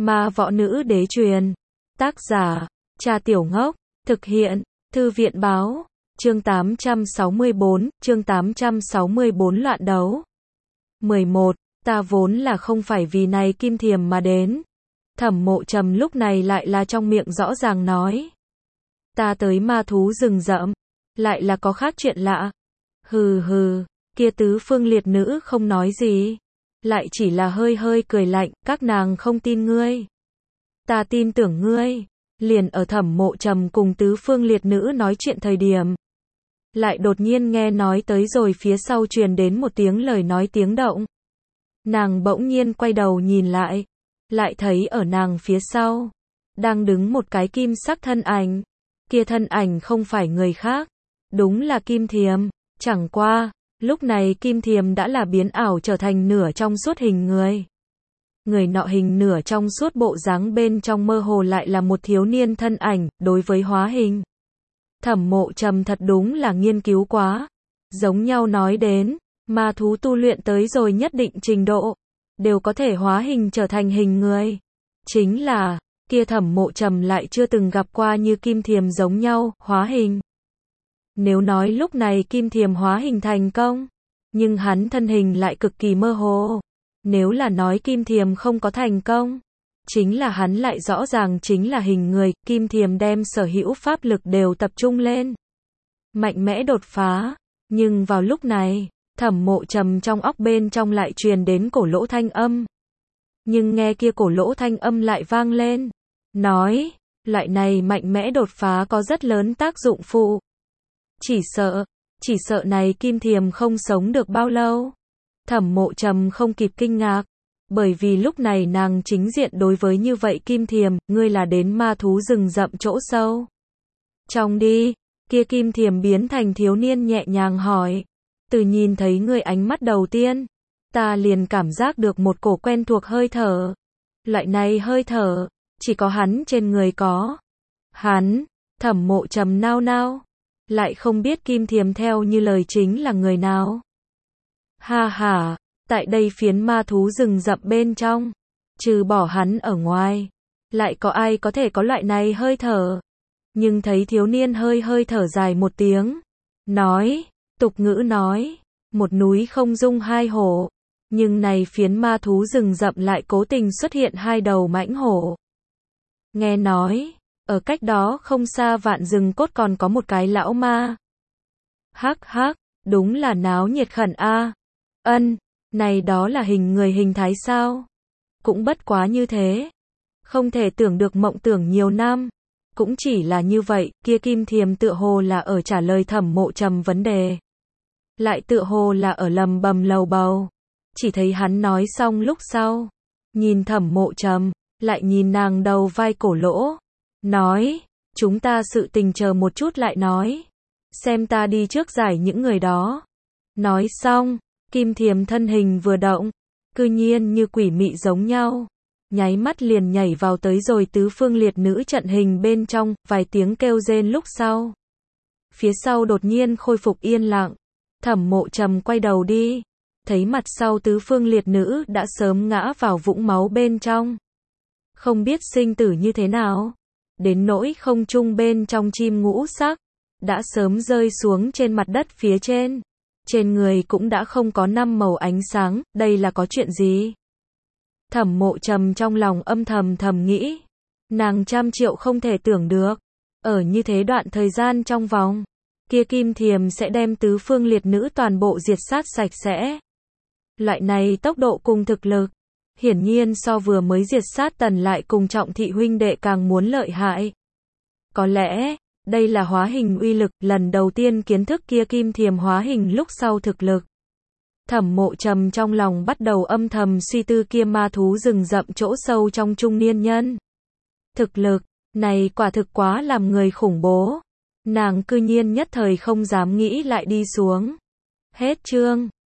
Ma võ nữ đế truyền. Tác giả, Cha Tiểu Ngốc. Thực hiện, Thư viện báo. Chương 864 loạn đấu. 11. Ta vốn là không phải vì này Kim Thiềm mà đến. Thẩm Mộ Trầm lúc này lại là trong miệng rõ ràng nói. Ta tới ma thú rừng rậm. Lại là có khác chuyện lạ. Hừ hừ, kia tứ phương liệt nữ không nói gì. Lại chỉ là hơi hơi cười lạnh, các nàng không tin ngươi. Ta tin tưởng ngươi. Liền ở Thẩm Mộ Trầm cùng tứ phương liệt nữ nói chuyện thời điểm. Lại đột nhiên nghe nói tới rồi phía sau truyền đến một tiếng lời nói tiếng động. Nàng bỗng nhiên quay đầu nhìn lại. Lại thấy ở nàng phía sau. Đang đứng một cái kim sắc thân ảnh. Kia thân ảnh không phải người khác. Đúng là Kim Thiềm. Chẳng qua, lúc này Kim Thiềm đã là biến ảo trở thành nửa trong suốt hình người. Người nọ hình nửa trong suốt bộ dáng bên trong mơ hồ lại là một thiếu niên thân ảnh, đối với hóa hình. Thẩm Mộ Trầm thật đúng là nghiên cứu quá. Giống nhau nói đến, ma thú tu luyện tới rồi nhất định trình độ, đều có thể hóa hình trở thành hình người. Chính là, kia Thẩm Mộ Trầm lại chưa từng gặp qua như Kim Thiềm giống nhau, hóa hình. Nếu nói lúc này Kim Thiềm hóa hình thành công, nhưng hắn thân hình lại cực kỳ mơ hồ. Nếu là nói Kim Thiềm không có thành công, chính là hắn lại rõ ràng chính là hình người, Kim Thiềm đem sở hữu pháp lực đều tập trung lên. Mạnh mẽ đột phá, nhưng vào lúc này, Thẩm Mộ Trầm trong óc bên trong lại truyền đến cổ lỗ thanh âm. Nhưng nghe kia cổ lỗ thanh âm lại vang lên, nói, loại này mạnh mẽ đột phá có rất lớn tác dụng phụ. Chỉ sợ này Kim Thiềm không sống được bao lâu. Thẩm Mộ Trầm không kịp kinh ngạc, bởi vì lúc này nàng chính diện đối với như vậy Kim Thiềm, ngươi là đến ma thú rừng rậm chỗ sâu. Trong đi, kia Kim Thiềm biến thành thiếu niên nhẹ nhàng hỏi, từ nhìn thấy ngươi ánh mắt đầu tiên, ta liền cảm giác được một cổ quen thuộc hơi thở. Loại này hơi thở, chỉ có hắn trên người có. Hắn, Thẩm Mộ Trầm nao nao, lại không biết Kim Thiềm theo như lời chính là người nào. Ha ha, tại đây phiến ma thú rừng rậm bên trong, trừ bỏ hắn ở ngoài, lại có ai có thể có loại này hơi thở. Nhưng thấy thiếu niên hơi hơi thở dài một tiếng, nói, tục ngữ nói, một núi không dung hai hổ, nhưng này phiến ma thú rừng rậm lại cố tình xuất hiện hai đầu mãnh hổ. Nghe nói, ở cách đó không xa vạn rừng cốt còn có một cái lão ma. Hắc hắc, đúng là náo nhiệt khẩn a. Ân, này đó là hình người hình thái sao? Cũng bất quá như thế. Không thể tưởng được mộng tưởng nhiều năm. Cũng chỉ là như vậy, kia Kim Thiềm tựa hồ là ở trả lời Thẩm Mộ Trầm vấn đề. Lại tựa hồ là ở lầm bầm lầu bầu. Chỉ thấy hắn nói xong lúc sau. Nhìn Thẩm Mộ Trầm, lại nhìn nàng đầu vai cổ lỗ. Nói, chúng ta sự tình chờ một chút lại nói. Xem ta đi trước giải những người đó. Nói xong. Kim Thiềm thân hình vừa động, cư nhiên như quỷ mị giống nhau, nháy mắt liền nhảy vào tới rồi tứ phương liệt nữ trận hình bên trong, vài tiếng kêu rên lúc sau. Phía sau đột nhiên khôi phục yên lặng, Thẩm Mộ Trầm quay đầu đi, thấy mặt sau tứ phương liệt nữ đã sớm ngã vào vũng máu bên trong. Không biết sinh tử như thế nào, đến nỗi không trung bên trong chim ngũ sắc, đã sớm rơi xuống trên mặt đất phía trên. Trên người cũng đã không có năm màu ánh sáng, đây là có chuyện gì? Thẩm Mộ Trầm trong lòng âm thầm nghĩ. Nàng trăm triệu không thể tưởng được. Ở như thế đoạn thời gian trong vòng, kia Kim Thiềm sẽ đem tứ phương liệt nữ toàn bộ diệt sát sạch sẽ. Loại này tốc độ cùng thực lực, hiển nhiên so vừa mới diệt sát Tần lại cùng Trọng thị huynh đệ càng muốn lợi hại. Có lẽ, đây là hóa hình uy lực, lần đầu tiên kiến thức kia Kim Thiềm hóa hình lúc sau thực lực. Thẩm Mộ Trầm trong lòng bắt đầu âm thầm suy tư kia ma thú rừng rậm chỗ sâu trong trung niên nhân. Thực lực, này quả thực quá làm người khủng bố. Nàng cư nhiên nhất thời không dám nghĩ lại đi xuống. Hết chương.